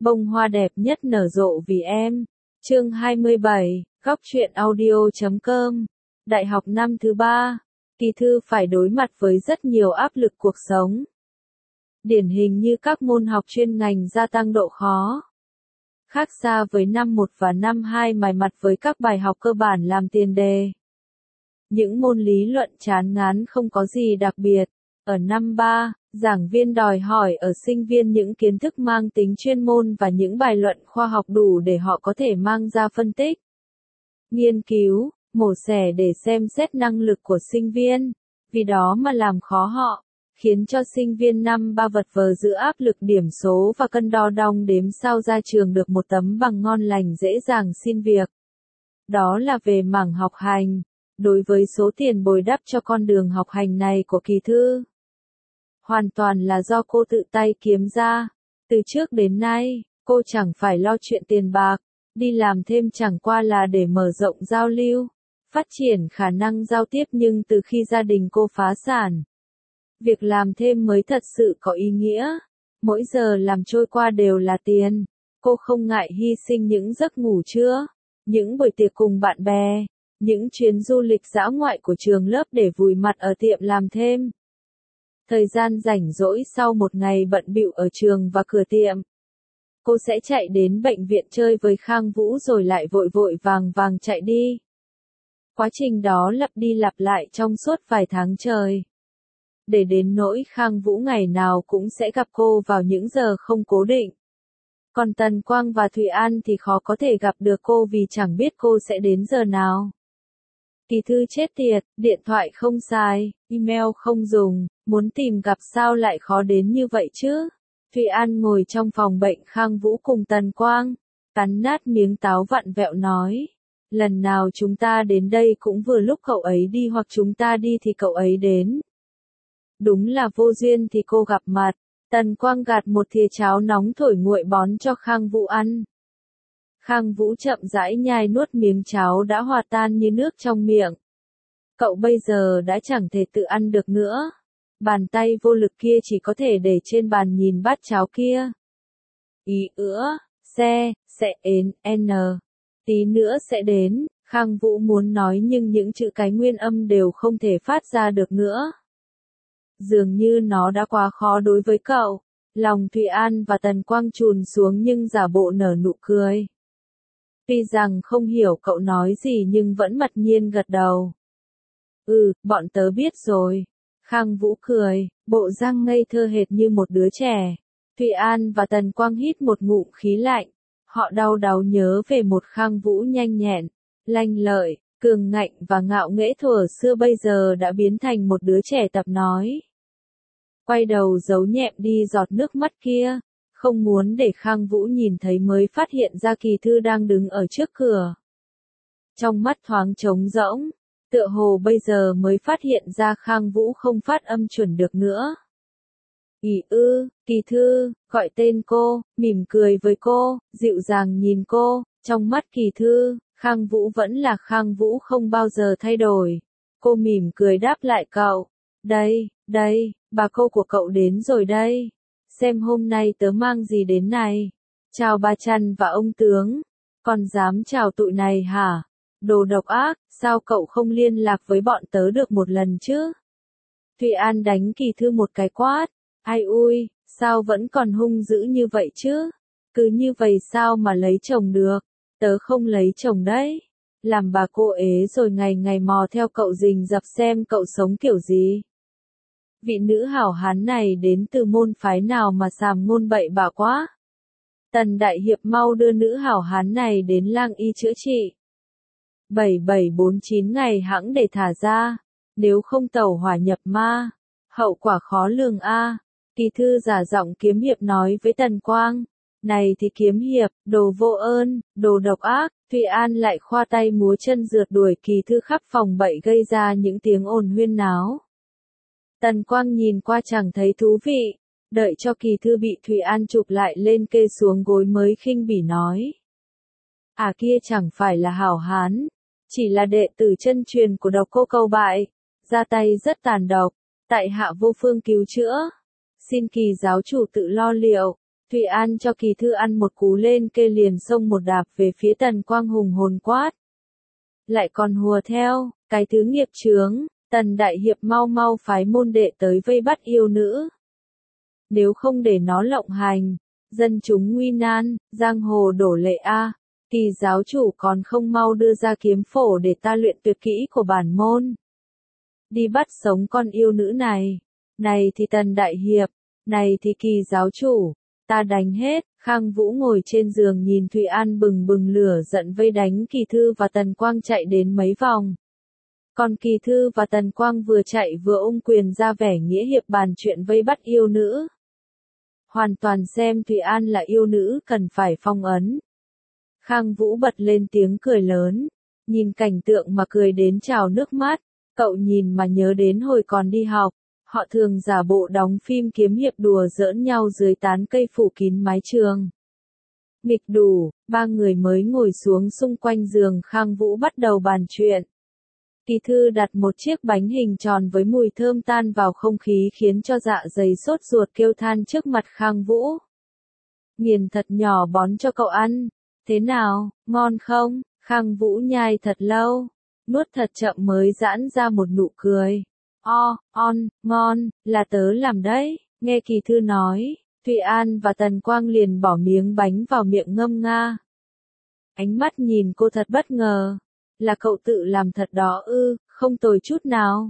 Bông hoa đẹp nhất nở rộ vì em. Chương 27, góc truyện audio.com. Đại học năm thứ 3, Kỳ Thư phải đối mặt với rất nhiều áp lực cuộc sống. Điển hình như các môn học chuyên ngành gia tăng độ khó. Khác xa với năm 1 và năm 2 mài mặt với các bài học cơ bản làm tiền đề. Những môn lý luận chán ngán không có gì đặc biệt. Ở năm 3, giảng viên đòi hỏi ở sinh viên những kiến thức mang tính chuyên môn và những bài luận khoa học đủ để họ có thể mang ra phân tích, nghiên cứu, mổ xẻ để xem xét năng lực của sinh viên, vì đó mà làm khó họ, khiến cho sinh viên năm 3 vật vờ giữa áp lực điểm số và cân đo đong đếm sao ra trường được một tấm bằng ngon lành dễ dàng xin việc. Đó là về mảng học hành. Đối với số tiền bồi đắp cho con đường học hành này của Kỳ Thư, hoàn toàn là do cô tự tay kiếm ra. Từ trước đến nay, cô chẳng phải lo chuyện tiền bạc, đi làm thêm chẳng qua là để mở rộng giao lưu, phát triển khả năng giao tiếp, nhưng từ khi gia đình cô phá sản, việc làm thêm mới thật sự có ý nghĩa. Mỗi giờ làm trôi qua đều là tiền. Cô không ngại hy sinh những giấc ngủ trưa, những buổi tiệc cùng bạn bè, những chuyến du lịch dã ngoại của trường lớp để vùi mặt ở tiệm làm thêm. Thời gian rảnh rỗi sau một ngày bận bịu ở trường và cửa tiệm, cô sẽ chạy đến bệnh viện chơi với Khang Vũ rồi lại vội vội vàng vàng chạy đi. Quá trình đó lặp đi lặp lại trong suốt vài tháng trời. Để đến nỗi Khang Vũ ngày nào cũng sẽ gặp cô vào những giờ không cố định. Còn Tần Quang và Thụy An thì khó có thể gặp được cô vì chẳng biết cô sẽ đến giờ nào. Kỳ Thư chết tiệt, điện thoại không xài, email không dùng, muốn tìm gặp sao lại khó đến như vậy chứ? Thụy An ngồi trong phòng bệnh Khang Vũ cùng Tần Quang, cắn nát miếng táo vặn vẹo nói. Lần nào chúng ta đến đây cũng vừa lúc cậu ấy đi, hoặc chúng ta đi thì cậu ấy đến. Đúng là vô duyên thì cô gặp mặt. Tần Quang gạt một thìa cháo nóng thổi nguội bón cho Khang Vũ ăn. Khang Vũ chậm rãi nhai nuốt miếng cháo đã hòa tan như nước trong miệng. Cậu bây giờ đã chẳng thể tự ăn được nữa. Bàn tay vô lực kia chỉ có thể để trên bàn nhìn bát cháo kia. Ý ữa, sẽ ến, n. Tí nữa sẽ đến, Khang Vũ muốn nói nhưng những chữ cái nguyên âm đều không thể phát ra được nữa. Dường như nó đã quá khó đối với cậu. Lòng Thụy An và Tần Quang trùn xuống nhưng giả bộ nở nụ cười. Tuy rằng không hiểu cậu nói gì nhưng vẫn mặc nhiên gật đầu. Bọn tớ biết rồi. Khang Vũ cười, bộ răng ngây thơ hệt như một đứa trẻ. Thụy An và Tần Quang hít một ngụm khí lạnh. Họ đau đáu nhớ về một Khang Vũ nhanh nhẹn, lanh lợi, cường ngạnh và ngạo nghễ thuở xưa bây giờ đã biến thành một đứa trẻ tập nói. Quay đầu giấu nhẹm đi giọt nước mắt kia, không muốn để Khang Vũ nhìn thấy mới phát hiện ra Kỳ Thư đang đứng ở trước cửa. Trong mắt thoáng trống rỗng, tựa hồ bây giờ mới phát hiện ra Khang Vũ không phát âm chuẩn được nữa. Kỳ Thư, gọi tên cô, mỉm cười với cô, dịu dàng nhìn cô, trong mắt Kỳ Thư, Khang Vũ vẫn là Khang Vũ không bao giờ thay đổi. Cô mỉm cười đáp lại cậu, đây, bà cô của cậu đến rồi đây. Xem hôm nay tớ mang gì đến này. Chào bà Trần và ông tướng. Còn dám chào tụi này hả? Đồ độc ác, sao cậu không liên lạc với bọn tớ được một lần chứ? Thụy An đánh Kỳ Thư một cái quát. Ai ui, sao vẫn còn hung dữ như vậy chứ? Cứ như vậy sao mà lấy chồng được? Tớ không lấy chồng đấy. Làm bà cô ế rồi ngày ngày mò theo cậu rình rập xem cậu sống kiểu gì. Vị nữ hảo hán này đến từ môn phái nào mà sàm ngôn bậy bạ quá. Tần đại hiệp mau đưa nữ hảo hán này đến lang y chữa trị. 7749 ngày hãng để thả ra. Nếu không tẩu hỏa nhập ma, hậu quả khó lường a. Kỳ Thư giả giọng kiếm hiệp nói với Tần Quang. Này thì kiếm hiệp, đồ vô ơn, đồ độc ác. Thụy An lại khoa tay múa chân rượt đuổi Kỳ Thư khắp phòng bậy gây ra những tiếng ồn huyên náo. Tần Quang nhìn qua chẳng thấy thú vị, đợi cho Kỳ Thư bị Thụy An chụp lại lên kê xuống gối mới khinh bỉ nói. Kia chẳng phải là hảo hán, chỉ là đệ tử chân truyền của độc cô Cầu Bại, ra tay rất tàn độc, tại hạ vô phương cứu chữa. Xin Kỳ giáo chủ tự lo liệu. Thụy An cho Kỳ Thư ăn một cú lên kê liền xông một đạp về phía Tần Quang hùng hồn quát. Lại còn hùa theo, cái thứ nghiệp chướng, Tần đại hiệp mau mau phái môn đệ tới vây bắt yêu nữ. Nếu không để nó lộng hành, dân chúng nguy nan, giang hồ đổ lệ a. Kỳ giáo chủ còn không mau đưa ra kiếm phổ để ta luyện tuyệt kỹ của bản môn. Đi bắt sống con yêu nữ này. Này thì Tần đại hiệp, này thì Kỳ giáo chủ, ta đánh hết. Khang Vũ ngồi trên giường nhìn Thụy An bừng bừng lửa giận vây đánh Kỳ Thư và Tần Quang chạy đến mấy vòng. Còn Kỳ Thư và Tần Quang vừa chạy vừa ung quyền ra vẻ nghĩa hiệp bàn chuyện vây bắt yêu nữ. Hoàn toàn xem Thụy An là yêu nữ cần phải phong ấn. Khang Vũ bật lên tiếng cười lớn, nhìn cảnh tượng mà cười đến trào nước mắt, cậu nhìn mà nhớ đến hồi còn đi học, họ thường giả bộ đóng phim kiếm hiệp đùa giỡn nhau dưới tán cây phủ kín mái trường. Mịch đủ, ba người mới ngồi xuống xung quanh giường Khang Vũ bắt đầu bàn chuyện. Kỳ Thư đặt một chiếc bánh hình tròn với mùi thơm tan vào không khí khiến cho dạ dày sốt ruột kêu than trước mặt Khang Vũ. Nghiền thật nhỏ bón cho cậu ăn. Thế nào, ngon không? Khang Vũ nhai thật lâu, nuốt thật chậm mới giãn ra một nụ cười. Ngon, là tớ làm đấy. Nghe Kỳ Thư nói, Thụy An và Tần Quang liền bỏ miếng bánh vào miệng ngâm nga. Ánh mắt nhìn cô thật bất ngờ. Là cậu tự làm thật đó ư, không tồi chút nào.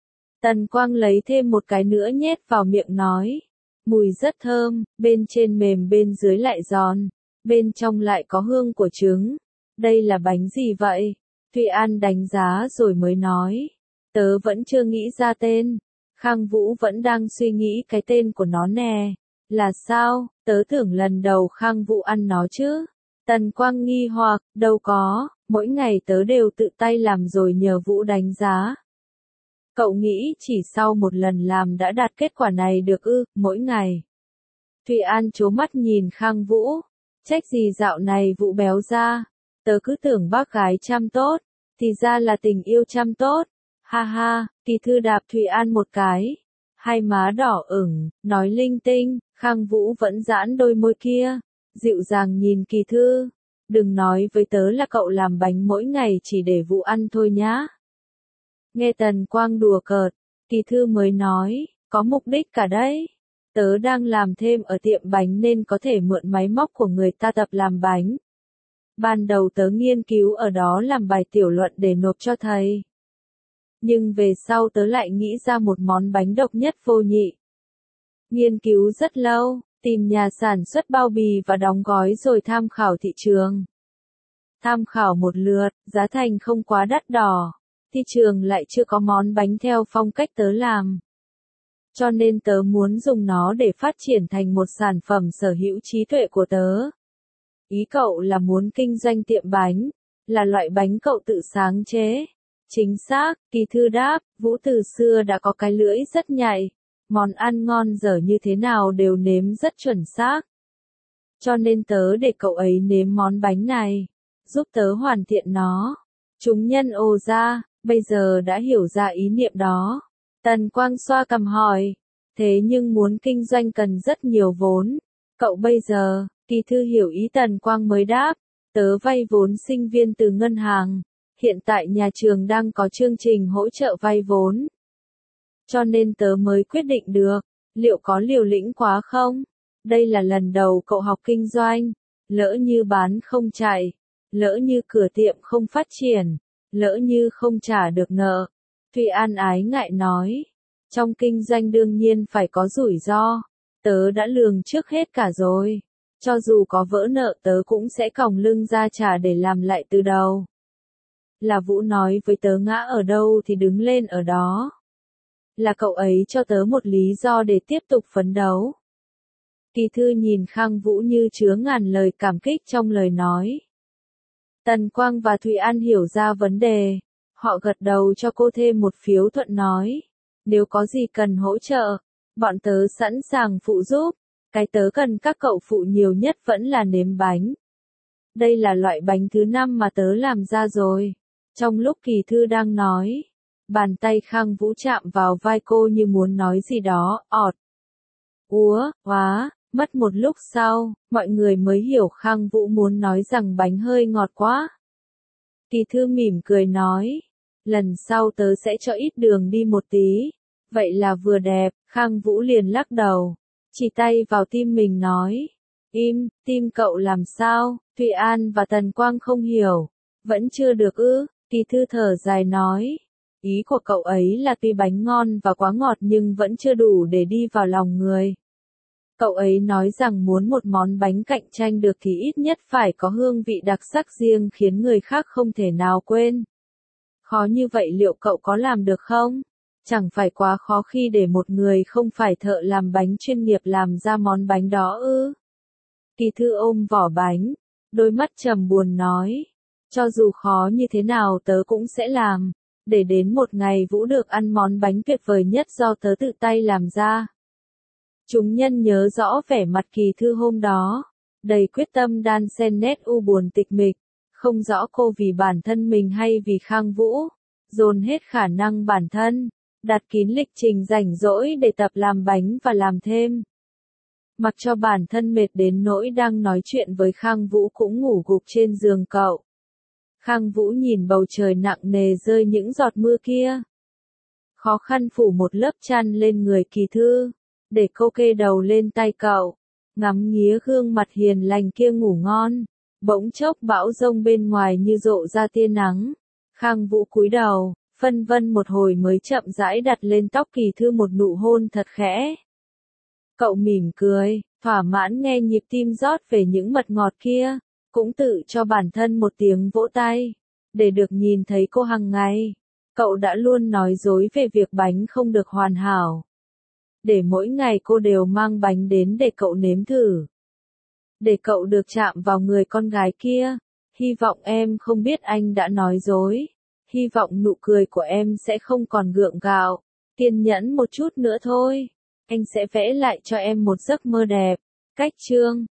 Tần Quang lấy thêm một cái nữa nhét vào miệng nói. Mùi rất thơm, bên trên mềm bên dưới lại giòn, bên trong lại có hương của trứng. Đây là bánh gì vậy? Thụy An đánh giá rồi mới nói. Tớ vẫn chưa nghĩ ra tên. Khang Vũ vẫn đang suy nghĩ cái tên của nó nè. Là sao? Tớ tưởng lần đầu Khang Vũ ăn nó chứ. Tần Quang nghi hoặc, đâu có, mỗi ngày tớ đều tự tay làm rồi nhờ Vũ đánh giá. Cậu nghĩ chỉ sau một lần làm đã đạt kết quả này được ư, mỗi ngày. Thụy An trố mắt nhìn Khang Vũ, trách gì dạo này Vũ béo ra, tớ cứ tưởng bác gái chăm tốt, thì ra là tình yêu chăm tốt. Ha ha, Kỳ Thư đạp Thụy An một cái, hai má đỏ ửng, nói linh tinh, Khang Vũ vẫn giãn đôi môi kia, dịu dàng nhìn Kỳ Thư, đừng nói với tớ là cậu làm bánh mỗi ngày chỉ để Vũ ăn thôi nhá. Nghe Tần Quang đùa cợt, Kỳ Thư mới nói, có mục đích cả đấy. Tớ đang làm thêm ở tiệm bánh nên có thể mượn máy móc của người ta tập làm bánh. Ban đầu tớ nghiên cứu ở đó làm bài tiểu luận để nộp cho thầy. Nhưng về sau tớ lại nghĩ ra một món bánh độc nhất vô nhị. Nghiên cứu rất lâu, tìm nhà sản xuất bao bì và đóng gói rồi tham khảo thị trường. Tham khảo một lượt, giá thành không quá đắt đỏ. Thị trường lại chưa có món bánh theo phong cách tớ làm. Cho nên tớ muốn dùng nó để phát triển thành một sản phẩm sở hữu trí tuệ của tớ. Ý cậu là muốn kinh doanh tiệm bánh, là loại bánh cậu tự sáng chế. Chính xác, Kỳ Thư đáp, Vũ từ xưa đã có cái lưỡi rất nhạy, món ăn ngon dở như thế nào đều nếm rất chuẩn xác. Cho nên tớ để cậu ấy nếm món bánh này, giúp tớ hoàn thiện nó. Chúng nhân ồ ra, bây giờ đã hiểu ra ý niệm đó. Tần Quang xoa cằm hỏi, thế nhưng muốn kinh doanh cần rất nhiều vốn. Cậu bây giờ, Kỳ Thư hiểu ý Tần Quang mới đáp, tớ vay vốn sinh viên từ ngân hàng. Hiện tại nhà trường đang có chương trình hỗ trợ vay vốn. Cho nên tớ mới quyết định được, liệu có liều lĩnh quá không? Đây là lần đầu cậu học kinh doanh, lỡ như bán không chạy, lỡ như cửa tiệm không phát triển, lỡ như không trả được nợ. Thụy An ái ngại nói, trong kinh doanh đương nhiên phải có rủi ro, tớ đã lường trước hết cả rồi. Cho dù có vỡ nợ tớ cũng sẽ còng lưng ra trả để làm lại từ đầu. Là Vũ nói với tớ ngã ở đâu thì đứng lên ở đó. Là cậu ấy cho tớ một lý do để tiếp tục phấn đấu. Kỳ Thư nhìn Khang Vũ như chứa ngàn lời cảm kích trong lời nói. Tần Quang và Thụy An hiểu ra vấn đề. Họ gật đầu cho cô thêm một phiếu thuận nói. Nếu có gì cần hỗ trợ, bọn tớ sẵn sàng phụ giúp. Cái tớ cần các cậu phụ nhiều nhất vẫn là nếm bánh. Đây là loại bánh thứ 5 mà tớ làm ra rồi. Trong lúc Kỳ Thư đang nói, bàn tay Khang Vũ chạm vào vai cô như muốn nói gì đó, ọt. Úa, hóa, Mất một lúc sau, mọi người mới hiểu Khang Vũ muốn nói rằng bánh hơi ngọt quá. Kỳ thư mỉm cười nói, lần sau tớ sẽ cho ít đường đi một tí. Vậy là vừa đẹp, Khang Vũ liền lắc đầu, chỉ tay vào tim mình nói, im, tim cậu làm sao? Thụy An và Tần Quang không hiểu, vẫn chưa được ư? Kỳ thư thở dài nói, ý của cậu ấy là tuy bánh ngon và quá ngọt nhưng vẫn chưa đủ để đi vào lòng người. Cậu ấy nói rằng muốn một món bánh cạnh tranh được thì ít nhất phải có hương vị đặc sắc riêng khiến người khác không thể nào quên. Khó như vậy liệu cậu có làm được không? Chẳng phải quá khó khi để một người không phải thợ làm bánh chuyên nghiệp làm ra món bánh đó ư? Kỳ thư ôm vỏ bánh, đôi mắt trầm buồn nói, cho dù khó như thế nào tớ cũng sẽ làm, để đến một ngày Vũ được ăn món bánh tuyệt vời nhất do tớ tự tay làm ra. Chúng nhân nhớ rõ vẻ mặt Kỳ thư hôm đó, đầy quyết tâm đan xen nét u buồn tịch mịch, không rõ cô vì bản thân mình hay vì Khang Vũ, dồn hết khả năng bản thân, đặt kín lịch trình rảnh rỗi để tập làm bánh và làm thêm. Mặc cho bản thân mệt đến nỗi đang nói chuyện với Khang Vũ cũng ngủ gục trên giường cậu. Khang Vũ nhìn bầu trời nặng nề rơi những giọt mưa kia. Khó khăn phủ một lớp chăn lên người Kỳ thư, để cô kê đầu lên tay cậu, ngắm nghía gương mặt hiền lành kia ngủ ngon. Bỗng chốc bão giông bên ngoài như rộ ra tia nắng. Khang Vũ cúi đầu, phân vân một hồi mới chậm rãi đặt lên tóc Kỳ thư một nụ hôn thật khẽ. Cậu mỉm cười, thỏa mãn nghe nhịp tim rót về những mật ngọt kia, cũng tự cho bản thân một tiếng vỗ tay, để được nhìn thấy cô hàng ngày. Cậu đã luôn nói dối về việc bánh không được hoàn hảo, để mỗi ngày cô đều mang bánh đến để cậu nếm thử, để cậu được chạm vào người con gái kia. Hy vọng em không biết anh đã nói dối, hy vọng nụ cười của em sẽ không còn gượng gạo, kiên nhẫn một chút nữa thôi, anh sẽ vẽ lại cho em một giấc mơ đẹp. Cách chương